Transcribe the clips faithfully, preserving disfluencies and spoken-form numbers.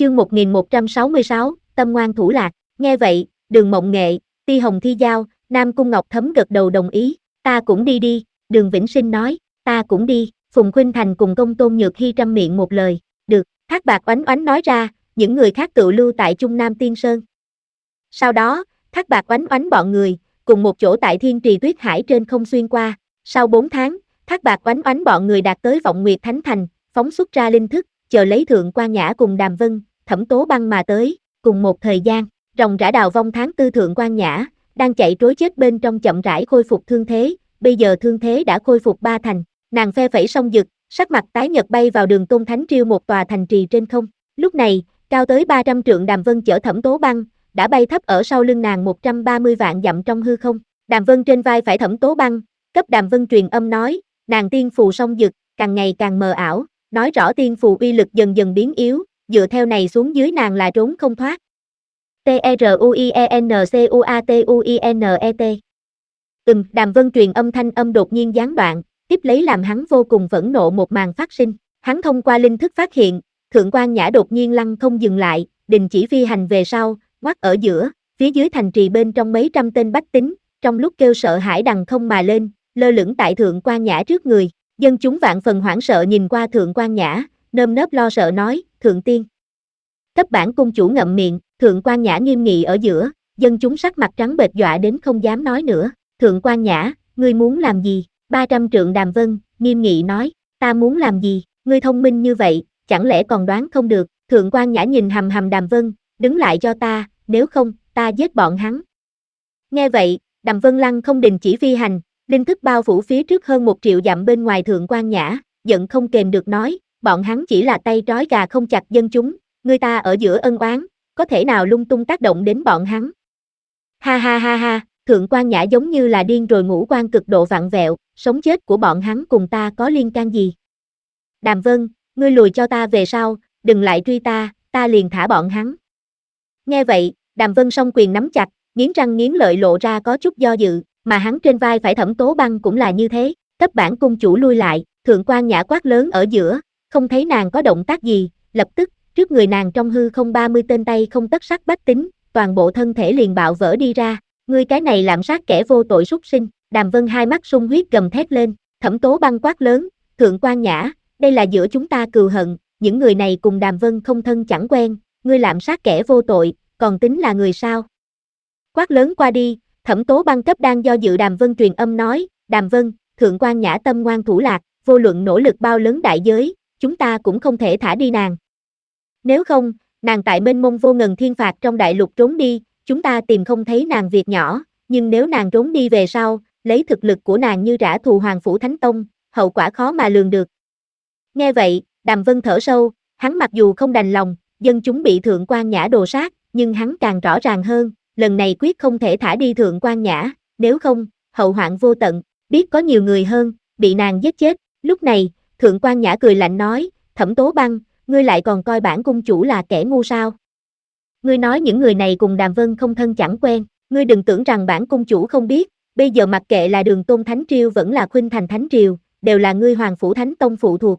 Chương một nghìn một trăm sáu mươi sáu, Tâm ngoan thủ lạc. Nghe vậy, Đường Mộng Nghệ, Ti Hồng Thi Giao, Nam Cung Ngọc Thấm gật đầu đồng ý. Ta cũng đi đi, Đường Vĩnh Sinh nói. Ta cũng đi, Phùng Khuynh Thành cùng Công Tôn Nhược Hy trăm miệng một lời. Được, Thác Bạt Oánh Oánh nói ra, những người khác tự lưu tại Trung Nam Tiên Sơn. Sau đó, Thác Bạt Oánh Oánh bọn người, cùng một chỗ tại Thiên Trì Tuyết Hải trên không xuyên qua. Sau bốn tháng, Thác Bạt Oánh Oánh bọn người đạt tới Vọng Nguyệt Thánh Thành, phóng xuất ra linh thức, chờ lấy Thượng Quan Nhã cùng Đàm Vân, Thẩm Tố Băng mà tới. Cùng một thời gian, rồng rã đào vong tháng tư Thượng Quan Nhã, đang chạy trối chết bên trong chậm rãi khôi phục thương thế, bây giờ thương thế đã khôi phục ba thành. Nàng phe phẩy song dực, sắc mặt tái nhợt bay vào Đường Tôn Thánh Triêu một tòa thành trì trên không. Lúc này, cao tới ba trăm trượng Đàm Vân chở Thẩm Tố Băng, đã bay thấp ở sau lưng nàng một trăm ba mươi vạn dặm trong hư không. Đàm Vân trên vai phải Thẩm Tố Băng, cấp Đàm Vân truyền âm nói, nàng tiên phù song dực, càng ngày càng mờ ảo, nói rõ tiên phù uy lực dần dần biến yếu, dựa theo này xuống dưới nàng là trốn không thoát. T E R U I E N C U A T U I N E T. Ừm, Đàm Vân truyền âm thanh âm đột nhiên gián đoạn, tiếp lấy làm hắn vô cùng phẫn nộ một màn phát sinh. Hắn thông qua linh thức phát hiện, Thượng Quan Nhã đột nhiên lăng không dừng lại, đình chỉ phi hành về sau, ngoắt ở giữa, phía dưới thành trì bên trong mấy trăm tên bách tính, trong lúc kêu sợ hãi đằng không mà lên, lơ lửng tại Thượng Quan Nhã trước người. Dân chúng vạn phần hoảng sợ nhìn qua Thượng Quan Nhã, nơm nớp lo sợ nói, Thượng tiên. Cấp bản cung chủ ngậm miệng, Thượng Quan Nhã nghiêm nghị ở giữa, dân chúng sắc mặt trắng bệch dọa đến không dám nói nữa. Thượng Quan Nhã, ngươi muốn làm gì? ba trăm trượng Đàm Vân, nghiêm nghị nói, ta muốn làm gì? Ngươi thông minh như vậy, chẳng lẽ còn đoán không được? Thượng Quan Nhã nhìn hầm hầm Đàm Vân, đứng lại cho ta, nếu không, ta giết bọn hắn. Nghe vậy, Đàm Vân lăng không đình chỉ phi hành, linh thức bao phủ phía trước hơn một triệu dặm bên ngoài Thượng Quan Nhã, giận không kềm được nói, bọn hắn chỉ là tay trói gà không chặt dân chúng, người ta ở giữa ân oán, có thể nào lung tung tác động đến bọn hắn. Ha ha ha ha, Thượng Quan Nhã giống như là điên rồi ngũ quan cực độ vặn vẹo, sống chết của bọn hắn cùng ta có liên can gì. Đàm Vân, ngươi lùi cho ta về sau, đừng lại truy ta, ta liền thả bọn hắn. Nghe vậy, Đàm Vân song quyền nắm chặt, nghiến răng nghiến lợi lộ ra có chút do dự, mà hắn trên vai phải Thẩm Tố Băng cũng là như thế, cấp bản cung chủ lui lại. Thượng Quan Nhã quát lớn ở giữa, không thấy nàng có động tác gì, lập tức, trước người nàng trong hư không ba mươi tên tay không tất sắc bách tính, toàn bộ thân thể liền bạo vỡ đi ra, ngươi cái này lạm sát kẻ vô tội súc sinh. Đàm Vân hai mắt sung huyết gầm thét lên, Thẩm Tố Băng quát lớn, Thượng Quan Nhã, đây là giữa chúng ta cừu hận, những người này cùng Đàm Vân không thân chẳng quen, ngươi lạm sát kẻ vô tội, còn tính là người sao? Quát lớn qua đi, Thẩm Tố Băng cấp đang do dự Đàm Vân truyền âm nói, Đàm Vân, Thượng Quan Nhã tâm ngoan thủ lạc, vô luận nỗ lực bao lớn đại giới, chúng ta cũng không thể thả đi nàng. Nếu không, nàng tại mênh mông vô ngần thiên phạt trong đại lục trốn đi, chúng ta tìm không thấy nàng việc nhỏ, nhưng nếu nàng trốn đi về sau, lấy thực lực của nàng như trả thù Hoàng Phủ Thánh Tông, hậu quả khó mà lường được. Nghe vậy, Đàm Vân thở sâu, hắn mặc dù không đành lòng, dân chúng bị Thượng Quan Nhã đồ sát, nhưng hắn càng rõ ràng hơn, lần này quyết không thể thả đi Thượng Quan Nhã, nếu không, hậu hoạn vô tận, biết có nhiều người hơn, bị nàng giết chết. Lúc này, Thượng Quan Nhã cười lạnh nói, Thẩm Tố Băng, ngươi lại còn coi bản cung chủ là kẻ ngu sao? Ngươi nói những người này cùng Đàm Vân không thân chẳng quen, ngươi đừng tưởng rằng bản cung chủ không biết, bây giờ mặc kệ là Đường Tôn Thánh Triều vẫn là Khuynh Thành Thánh Triều, đều là ngươi Hoàng Phủ Thánh Tông phụ thuộc.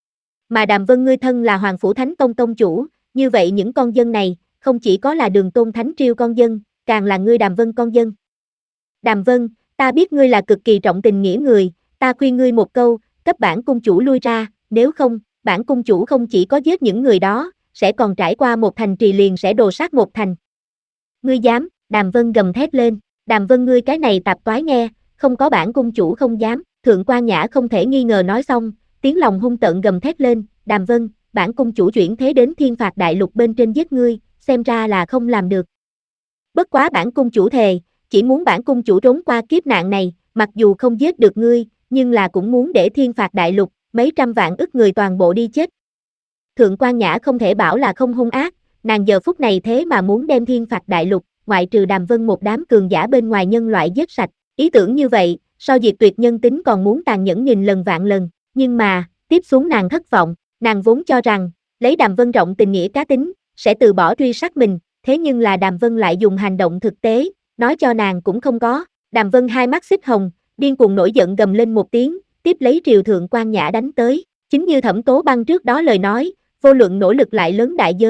Mà Đàm Vân ngươi thân là Hoàng Phủ Thánh Tông tông chủ, như vậy những con dân này, không chỉ có là Đường Tôn Thánh Triều con dân, càng là ngươi Đàm Vân con dân. Đàm Vân, ta biết ngươi là cực kỳ trọng tình nghĩa người, ta khuyên ngươi một câu, cấp bản cung chủ lui ra, nếu không, bản cung chủ không chỉ có giết những người đó, sẽ còn trải qua một thành trì liền sẽ đồ sát một thành. Ngươi dám? Đàm Vân gầm thét lên, Đàm Vân ngươi cái này tạp toái nghe, không có bản cung chủ không dám. Thượng Quan Nhã không thể nghi ngờ nói xong, tiếng lòng hung tợn gầm thét lên, Đàm Vân, bản cung chủ chuyển thế đến thiên phạt đại lục bên trên giết ngươi, xem ra là không làm được. Bất quá bản cung chủ thề, chỉ muốn bản cung chủ trốn qua kiếp nạn này, mặc dù không giết được ngươi, nhưng là cũng muốn để thiên phạt đại lục, mấy trăm vạn ức người toàn bộ đi chết. Thượng Quan Nhã không thể bảo là không hung ác, nàng giờ phút này thế mà muốn đem thiên phạt đại lục, ngoại trừ Đàm Vân một đám cường giả bên ngoài nhân loại giết sạch, ý tưởng như vậy, so diệt tuyệt nhân tính còn muốn tàn nhẫn nghìn lần vạn lần, nhưng mà, tiếp xuống nàng thất vọng, nàng vốn cho rằng, lấy Đàm Vân rộng tình nghĩa cá tính, sẽ từ bỏ truy sát mình, thế nhưng là Đàm Vân lại dùng hành động thực tế, nói cho nàng cũng không có. Đàm Vân hai mắt xích hồng, điên cuồng nổi giận gầm lên một tiếng, tiếp lấy triều Thượng Quan Nhã đánh tới. Chính như Thẩm Tố Băng trước đó lời nói, vô luận nỗ lực lại lớn đại giới,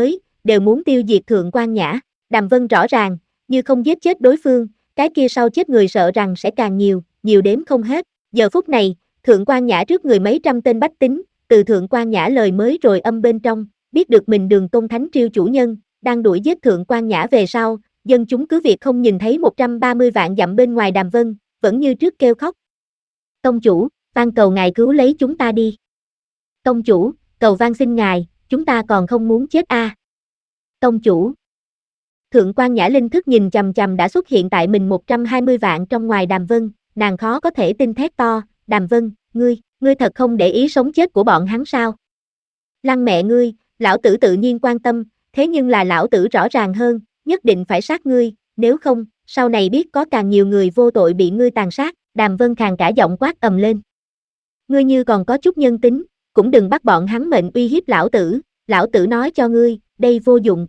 đều muốn tiêu diệt Thượng Quan Nhã. Đàm Vân rõ ràng, như không giết chết đối phương, cái kia sau chết người sợ rằng sẽ càng nhiều, nhiều đếm không hết. Giờ phút này, Thượng Quan Nhã trước người mấy trăm tên bách tính, từ Thượng Quan Nhã lời mới rồi âm bên trong, biết được mình Đường Tôn Thánh Triều chủ nhân, đang đuổi giết Thượng Quan Nhã về sau, dân chúng cứ việc không nhìn thấy một trăm ba mươi vạn dặm bên ngoài Đàm Vân, vẫn như trước kêu khóc. Tông chủ, van cầu ngài cứu lấy chúng ta đi. Tông chủ, cầu van xin ngài, chúng ta còn không muốn chết a. À. Tông chủ. Thượng Quan Nhã linh thức nhìn chằm chằm đã xuất hiện tại mình một trăm hai mươi vạn trong ngoài Đàm Vân, nàng khó có thể tin thét to, Đàm Vân, ngươi, ngươi thật không để ý sống chết của bọn hắn sao? Lăng mẹ ngươi, lão tử tự nhiên quan tâm, thế nhưng là lão tử rõ ràng hơn, nhất định phải sát ngươi, nếu không, sau này biết có càng nhiều người vô tội bị ngươi tàn sát. Đàm Vân khàn cả giọng quát ầm lên. Ngươi như còn có chút nhân tính, cũng đừng bắt bọn hắn mệnh uy hiếp lão tử, lão tử nói cho ngươi, đây vô dụng.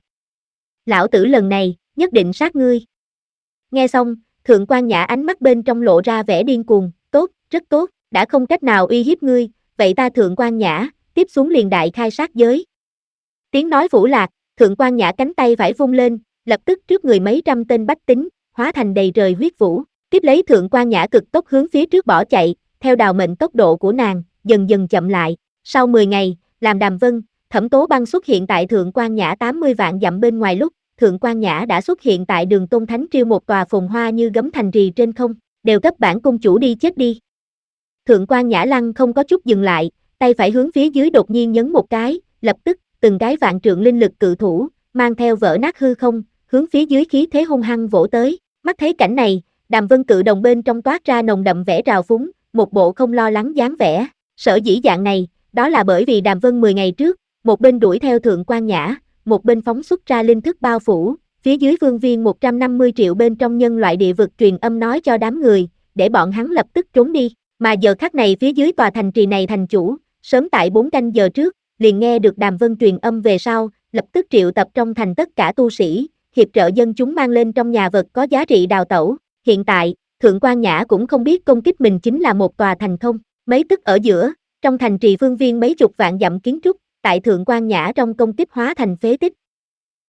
Lão tử lần này, nhất định sát ngươi. Nghe xong, Thượng Quan Nhã ánh mắt bên trong lộ ra vẻ điên cuồng, tốt, rất tốt, đã không cách nào uy hiếp ngươi, vậy ta Thượng Quan Nhã, tiếp xuống liền đại khai sát giới. Tiếng nói vũ lạc, Thượng Quan Nhã cánh tay phải vung lên, lập tức trước người mấy trăm tên bách tính, hóa thành đầy trời huyết vũ, tiếp lấy Thượng Quan Nhã cực tốc hướng phía trước bỏ chạy, theo đào mệnh tốc độ của nàng, dần dần chậm lại. Sau mười ngày, làm Đàm Vân, Thẩm Tố Băng xuất hiện tại Thượng Quan Nhã tám mươi vạn dặm bên ngoài lúc, Thượng Quan Nhã đã xuất hiện tại Đường Tôn Thánh Triều một tòa phồn hoa như gấm thành trì trên không, đều cấp bản cung chủ đi chết đi. Thượng Quan Nhã Lăng không có chút dừng lại, tay phải hướng phía dưới đột nhiên nhấn một cái, lập tức, từng cái vạn trượng linh lực cự thủ, mang theo vỡ nát hư không, hướng phía dưới khí thế hung hăng vỗ tới. Mắt thấy cảnh này, Đàm Vân cự đồng bên trong toát ra nồng đậm vẻ trào phúng, một bộ không lo lắng dáng vẻ. Sở dĩ dạng này, đó là bởi vì Đàm Vân mười ngày trước, một bên đuổi theo Thượng Quan Nhã, một bên phóng xuất ra linh thức bao phủ, phía dưới vương viên một trăm năm mươi triệu bên trong nhân loại địa vực truyền âm nói cho đám người, để bọn hắn lập tức trốn đi. Mà giờ khắc này phía dưới tòa thành trì này thành chủ, sớm tại bốn canh giờ trước, liền nghe được Đàm Vân truyền âm về sau, lập tức triệu tập trong thành tất cả tu sĩ, hiệp trợ dân chúng mang lên trong nhà vật có giá trị đào tẩu. Hiện tại, Thượng Quan Nhã cũng không biết công kích mình chính là một tòa thành không. Mấy tức ở giữa, trong thành trì phương viên mấy chục vạn dặm kiến trúc, tại Thượng Quan Nhã trong công kích hóa thành phế tích,